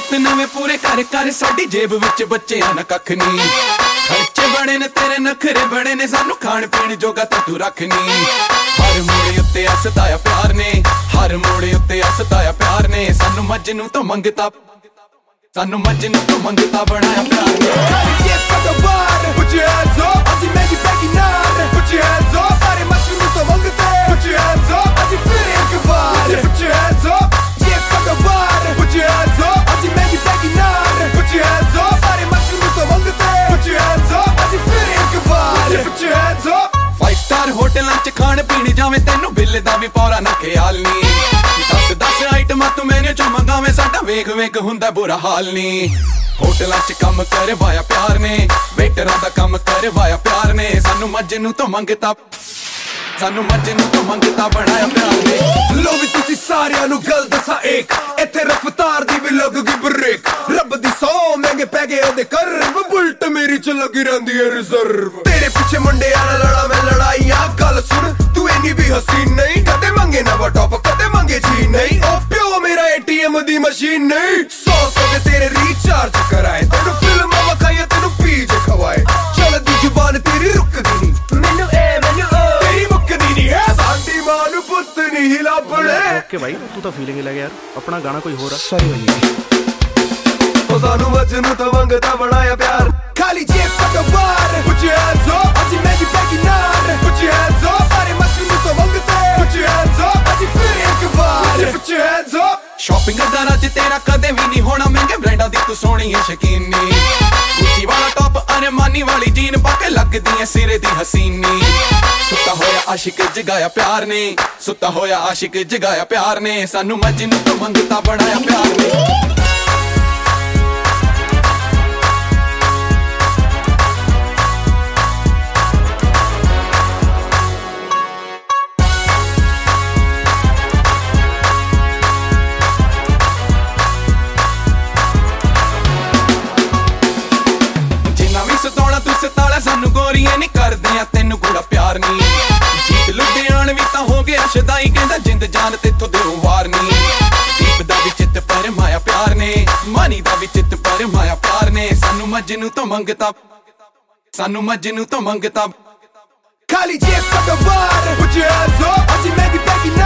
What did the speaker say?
ਨਿਤ ਨਵੇਂ ਪੂਰੇ ਕਰ ਕਰ ਸਾਡੀ ਜੇਬ ਵਿੱਚ ਬੱਚਿਆਂ ਨਾ ਕੱਖ ਨੀ। ਖਰਚੇ ਬੜੇ ਨੇ ਤੇਰੇ ਨਖਰੇ ਬੜੇ ਨੇ ਸਾਨੂੰ ਖਾਣ ਪੀਣ ਜੋਗਾ ਤਾਂ ਤੂੰ ਰੱਖ ਨੀ। ਹਰ ਮੋੜੇ ਉੱਤੇ ਹੱਸਦਾ ਪਿਆਰ ਨੇ, ਹਰ ਮੋੜੇ ਉੱਤੇ ਹੱਸਦਾ ਪਿਆਰ ਨੇ। ਸਾਨੂੰ ਮਜਨੂੰ ਤੋਂ ਮੰਗਤਾ, ਸਾਨੂੰ ਮਜਨੂੰ ਤੋਂ ਮੰਗਤਾ ਬਣਾਇਆ ਪਿਆਰ ਨੇ। Put your hands up, ਅੱਜ ਮੈਂ ਵੀ ਬੈਗੀ ਨਾਲ। Put your hands up, ਸਾਰੇ ਮਜਨੂੰ ਤੋਂ ਮੰਗਤੇ। Put your hands up, ਅੱਜ ਫਿਰ ਇੱਕ ਵਾਰ। Put your hands up, ਜੇ ਪਟਵਾਰ। Put your hands up, ਅੱਜ ਮੈਂ ਵੀ ਬੈਗੀ ਨਾਲ। Put your hands up, ਸਾਰੇ ਮਜਨੂੰ ਤੋਂ ਮੰਗਤੇ। Put your hands up, ਅੱਜ ਫਿਰ ਇੱਕ ਵਾਰ। Put your hands up, 5 star ਹੋਟਲਾਂ ਚ ਖਾਣ ਪੀਣ ਜਾਵੇਂ ਤੈਨੂੰ ਬਿੱਲ ਦਾ ਵੀ ਪੌਰਾ ਨਾ ਖਿਆਲ ਨੀ। 10 ਆਈਟਮਾਂ ਤੂੰ ਮੈਨੂ ਚੋਂ ਮੰਗਾਵੇਂ ਸਾਡਾ ਵੇਖ ਵੇਖ ਹੁੰਦਾ ਬੁਰਾ ਹਾਲ ਨੀ। ਹੋਟਲਾਂ ਚ ਕੰਮ ਕਰਵਾਇਆ ਪਿਆਰ ਨੇ, ਵੇਟਰਾਂ ਦਾ ਕੰਮ ਕਰਵਾਇਆ ਪਿਆਰ ਨੇ। ਸਾਨੂੰ ਮਜਨੂੰ ਤੋਂ ਮੰਗਤਾ, ਸਾਨੂੰ ਮਜਨੂੰ ਤੋਂ ਮੰਗਤਾ ਬਣਾਇਆ ਪਿਆਰ ਨੇ। ਲੋ ਵੀ ਤੁਸੀਂ ਸਾਰਿਆਂ ਨੂੰ ਗੱਲ ਦੱਸਾਂ ਇੱਕ, ਇੱਥੇ ਰਫਤਾਰ ਦੀ ਵੀ ਲੱਗੂਗੀ ਬ੍ਰੇਕ। ਰੱਬ ਦੀ ਸੌ ਮਹਿੰਗੇ ਪੈ ਗਏ ਉਹਦੇ ਕਰਵ, ਬੁਲਟ ਮੇਰੀ ਚ ਲੱਗੀ ਰਹਿੰਦੀ ਹੈ ਰਿਜ਼ਰਵ। ਤੇਰੇ ਪਿੱਛੇ ਮੁੰਡਿਆਂ ਨਾਲ ਲੜਾ ਮੈਂ ਲੜਾਈਆਂ, ਗੱਲ ਸੁਣ ਤੂੰ ਇੰਨੀ ਵੀ ਹਸੀਨ ਨਹੀਂ। ਕਦੇ ਮੰਗੇ ਨਵਾਂ ਟੌਪ ਕਦੇ ਮੰਗੇ ਜੀ ਨਹੀਂ। ਉਹ ਪਿਓ ਮੇਰਾ ATM ਦੀ ਮਸ਼ੀਨ ਨਹੀਂ। 100 ਦੇ ਤੇਰੇ ਰੀਚਾਰਜ ਕਰਾਏ, ਤੈਨੂੰ ਫਿਲਮਾਂ ਵਿਖਾਈਆਂ ਤੈਨੂੰ ਪੀਜੇ ਖਵਾਏ। ਚੱਲਦੀ ਜ਼ੁਬਾਨ ਤੇਰੀ ਰੁਕਦੀ ਨਹੀਂ, ਮੈਨੂੰ ਮੈਨੂੰ ਤੇਰੀ ਮੁੱਕਦੀ ਨਹੀਂ ਹੈ। ਸਾਡੀ ਮਾਂ ਨੂੰ ਪੁੱਤ ਨਹੀਂ ਲੱਭਣੇ। ਓਕੇ ਭਾਈ ਤੂੰ ਤਾਂ ਫੀਲਿੰਗ ਲੈ ਗਿਆ ਯਾਰ, ਆਪਣਾ ਗਾਣਾ ਕੋਈ ਹੋਰ ਆ। ਸੌਰੀ ਭਾਈ, ਉਹ ਸਾਨੂੰ ਮਜਨੂੰ ਤੋਂ ਮੰਗਤਾ ਬਣਾਇਆ ਪਿਆਰ। ਖਾਲੀ ਜੇਬ ਪਟਵਾਰ। Put your hands up, ਅੱਜ ਮੈਂ ਵੀ ਬੈਗੀ ਨਾਲ। Put your hands up, ਸਾਰੇ ਮਜਨੂੰ ਤੋਂ ਮੰਗਤੇ। Put your hands up, ਅੱਜ ਫਿਰ ਇੱਕ ਵਾਰ। Put your hands up, shopping ਦਾ ਰਾਜ ਤੇਰਾ ਕਦੇ ਵੀ ਨਹੀਂ ਹੋਣਾ, ਮਹਿੰਗੇ ਬ੍ਰਾਂਡਾਂ ਦੀ ਤੂੰ ਸੋਹਣੀ ਹੈ ਸ਼ਕੀਨ ਨੀ। ਗੁੱਚੀ ਵਾਲਾ ਟੌਪ ਅਰਮਾਨੀ ਵਾਲੀ ਜੀਨ ਪਾ ਕੇ ਲੱਗਦੀ ਐ ਸਿਰੇ ਦੀ ਹਸੀਨੀ। ਸੁੱਤਾ ਹੋਇਆ ਆਸ਼ਿਕ ਜਗਾਇਆ ਪਿਆਰ ਨੇ, ਸੁੱਤਾ ਹੋਇਆ ਆਸ਼ਿਕ ਜਗਾਇਆ ਪਿਆਰ ਨੇ। ਸਾਨੂੰ ਮਜਨੂੰ ਤੋਂ ਮੰਗਤਾ ਬਣਾਇਆ ਪਿਆਰ ਨੇ। ਤੂੰ ਸਤਾਲਾ ਸਾਨੂੰ ਗੋਰੀਆਂ ਨਹੀਂ ਕਰਦੀਆਂ ਤੈਨੂੰ ਕੁੜਾ ਪਿਆਰ ਨੀ। ਜੀਤ ਲੁਧਿਆਣ ਵੀ ਤਾਂ ਹੋ ਗਿਆ ਸ਼ਦਾਈ, ਕਹਿੰਦਾ ਜਿੰਦ ਜਾਨ ਤੇਥੋਂ ਦਿਓ ਵਾਰ ਨੀ। ਦੀਪ ਦਾ ਵੀ ਚਿੱਤ ਪਰ ਮਾਇਆ ਪਿਆਰ ਨੇ, ਮਾਨੀ ਦਾ ਵੀ ਚਿੱਤ ਪਰ ਮਾਇਆ ਪਿਆਰ ਨੇ। ਸਾਨੂੰ ਮਜਨੂੰ ਤੋਂ ਮੰਗਤਾ, ਸਾਨੂੰ ਮਜਨੂੰ ਤੋਂ ਮੰਗਤਾ। ਖਾਲੀ ਜੇਬ ਪਟਵਾਰ। Put your hands up, ਅੱਜ ਮੈਂ ਵੀ ਬੈਗੀ ਨਾਲ।